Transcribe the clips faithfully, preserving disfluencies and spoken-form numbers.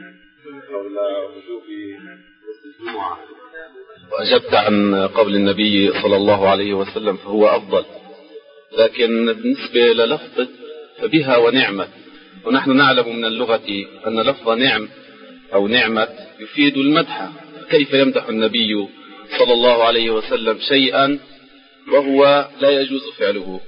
حول وجوب الجمعة وأجبت عن قول النبي صلى الله عليه وسلم فهو أفضل، لكن بالنسبة للفظ فبها ونعمة، ونحن نعلم من اللغة أن لفظ نعم أو نعمة يفيد المدح، كيف يمدح النبي صلى الله عليه وسلم شيئا وهو لا يجوز فعله؟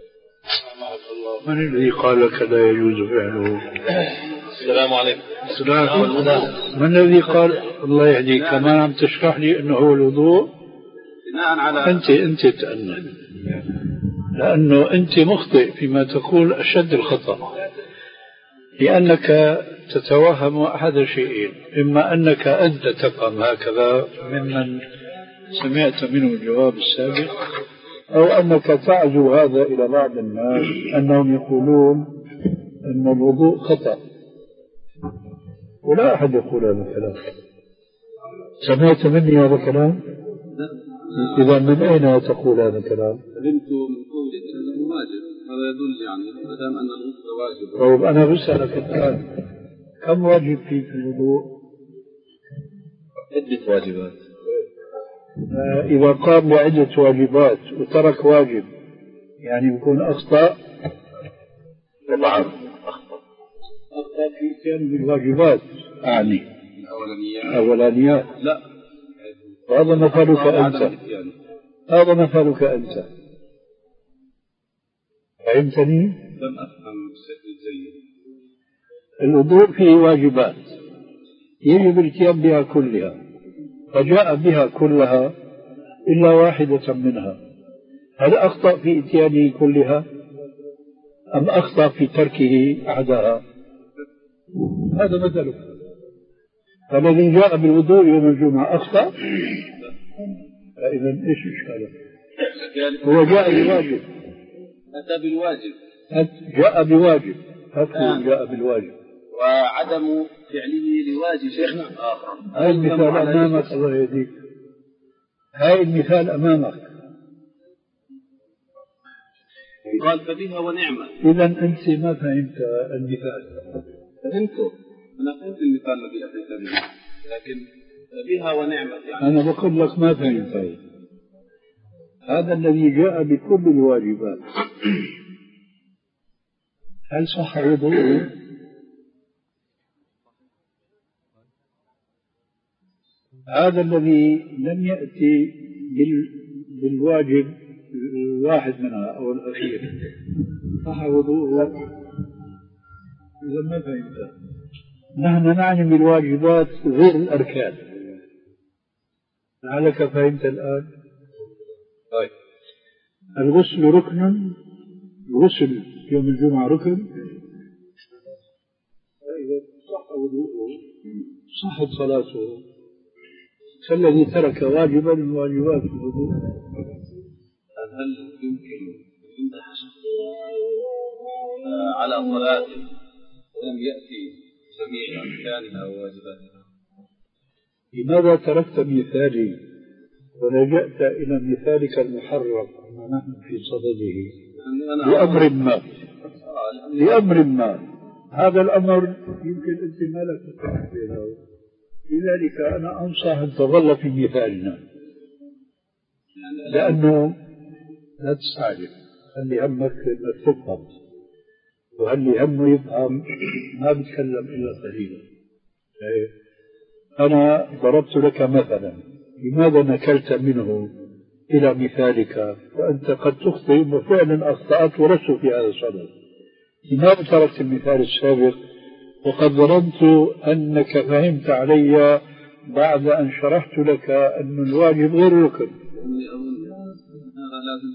من الذي قال لك لا يجوز فعله؟ السلام عليكم. من الذي قال؟ الله يهديك، كمان عم تشرح لي انه هو الوضوء بناء على انت انت تأنى، لانه انت مخطئ فيما تقول اشد الخطأ، لانك تتوهم احد شيئين: اما انك انت تفهم هكذا ممن سمعت منه الجواب السابق، او انك تعزو هذا الى بعض الناس انهم يقولون ان الوضوء خطأ، ولا أحد يقول هذا الكلام. سمعت مني هذا الكلام؟ إذا من أين تقول هذا الكلام؟ فهمت من قولك أنه واجب، هذا يدل يعني ما دام أن الغسل واجب. طيب أنا بسألك الآن، كم واجب في الوضوء؟ عدة واجبات. آه إذا قام بعدة واجبات وترك واجب يعني يكون أخطأ؟ طبعا أخطأ في كان بالواجبات أعني الأولانيات. أولانيات لا، هذا مثلك أنت، هذا مثلك أنت، فهمتني؟ لم أفهم بشكل جيد. الوضوء فيه واجبات يجب الاتيان بها كلها، فجاء بها كلها إلا واحدة منها، هل أخطأ في اتيانه كلها أم أخطأ في تركه أحدها؟ هذا مثله. فالذي جاء بالوضوء يوم الجمعة أخطأ؟ فإذا إيش إشكاله؟ هو جاء بواجب، أتى بالواجب، جاء بواجب، هكذا جاء بالواجب، وعدم فعله لواجب شيخنا آخر. هاي المثال أمامك، الله يهديك، هاي المثال أمامك. قال فبها ونعمة. إذا أنت ما فهمت المثال. فهمته، أنا فهمت المثال الذي أتيت به، لكن بها ونعمة يعني أنا بقول لك ما فهمت. هذا الذي جاء بكل الواجبات هل صح وضوءه؟ هذا الذي لم يأتي بالواجب الواحد منها أو الأخير صح وضوءه؟ إذا ما فهمت. نحن نعني بالواجبات غير الأركان، لعلك فهمت الآن. طيب، الغسل ركن، الغسل يوم الجمعة ركن، فإذا صح وضوءه صحت صلاته، فالذي ترك واجبا من واجبات الوضوء. هل يمكن يمدح على صلاة ولم يأتي جميع أركانها وواجباتها؟ لماذا تركت مثالي ولجأت إلى مثالك المحرم ونحن في صدده لأمر ما؟ لأمر ما هذا الأمر يمكن أنت ما لك تفهم به، لذلك أنا أنصح أن تظل في مثالنا، لأنه لا تستعجل، خلي همك أنك تفهم، وخلي همه يفهم، ما بتكلم إلا قليلا. أنا ضربت لك مثلا، لماذا نكلت منه إلى مثالك وأنت قد تخطئ وفعلا أخطأت ولست في هذا الصدد؟ لماذا تركت المثال السابق وقد ظننت أنك فهمت علي بعد أن شرحت لك أن الواجب غير ركن؟ هذا لازم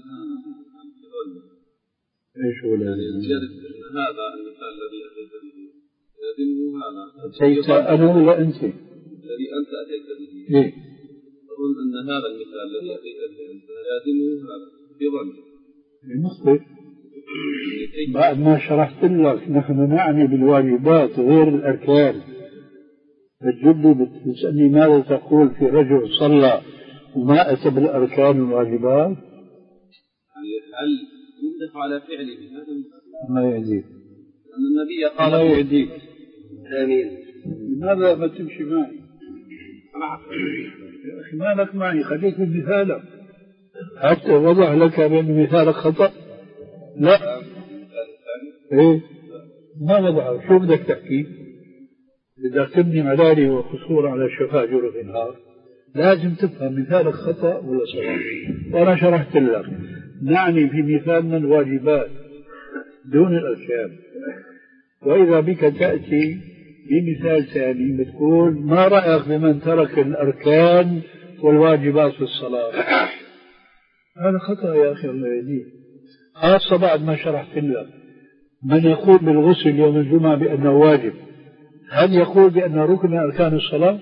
ايش هو لازم؟ هذا المثال الذي أتيت به لازمه هذا. أتيت أنا ولا أنت؟ الذي أنت أتيت به. ليه؟ أظن أن هذا المثال الذي أتيت به أنت لازمه هذا بظن. مخطئ. بعد ما شرحت لك نحن نعني بالواجبات غير الأركان، بتجدي بتسألني ماذا تقول في رجل صلى وما أتى بالأركان والواجبات؟ يعني هل يمدح على فعله؟ هذا ما يهديك. أن النبي قال ما يهديك. آمين. لماذا ما تمشي معي؟ يا أخي مالك معي، خليك بمثالك. حتى وضع لك بأن مثالك خطأ؟ لا. إيه؟ ما وضعه، شو بدك تحكي؟ بدك تبني ملالي وقصور على شفا جرف النهار، لازم تفهم مثالك خطأ ولا صواب. وأنا شرحت لك، نعني في مثالنا الواجبات دون الأركان. وإذا بك تأتي بمثال ثاني بتقول ما رأيك بمن ترك الأركان والواجبات في الصلاة؟ هذا خطأ يا أخي الله يهديك، خاصة بعد ما شرحت لك. من يقول بالغسل يوم الجمعة بأنه واجب، هل يقول بأنه ركن من أركان الصلاة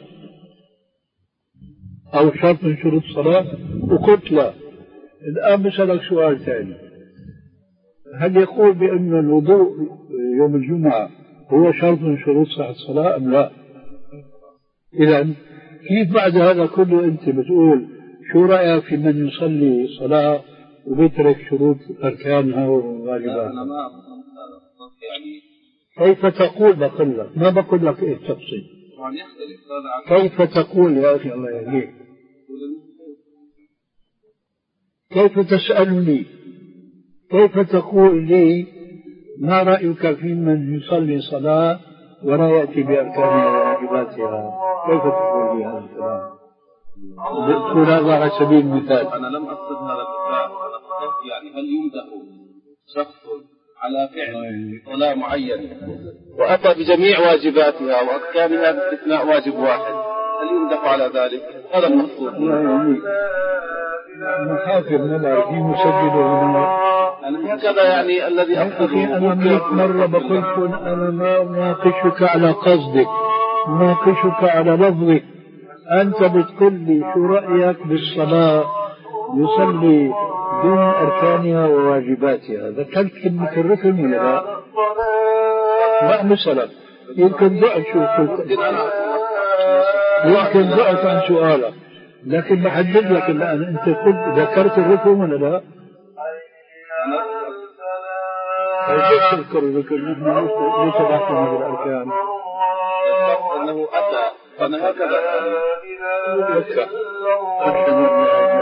أو شرط من شروط الصلاة؟ وقلت لا. الآن بسألك سؤال ثاني، هل يقول بأن الوضوء يوم الجمعة هو شرط من شروط صحة الصلاة أم لا؟ إذا كيف بعد هذا كله أنت بتقول شو رأيك في من يصلي صلاة وبيترك شروط أركانها وواجباتها؟ أنا ما يعني كيف تقول؟ بقول لك ما بقول لك إيه تفصيل. كيف تقول يا أخي الله يهديك؟ كيف تسألني؟ كيف تقول لي ما رأيك في من يصلي صلاة ولا يأتي بأركانها وواجباتها؟ كيف تقول لي هذا الكلام؟ تقول هذا على سبيل المثال. أنا لم أقصد هذا المثال، أنا قصدت يعني هل يمدح شخص على فعل صلاة معينة وأتى بجميع واجباتها وأركانها باستثناء واجب واحد، هل يمدح على ذلك؟ هذا المقصود. محافظ نبع مسجل هنا. أنا هكذا يعني الذي أقصده. أنا مئة مرة بقول أنا ما أناقشك على قصدك، أناقشك على لفظك. أنت بتقول لي شو رأيك بالصلاة يصلي دون أركانها وواجباتها؟ ذكرت كلمة الركن ولا لا؟ لا مثلا يمكن ضعت شو قلت، يمكن ضعت عن سؤالك، لكن بحدد لك الآن أنت قلت ذكرت الركن ولا لا؟ كيف تذكر الركن؟ نحن ليس بحثنا بالأركان. أنه أتى أنا هكذا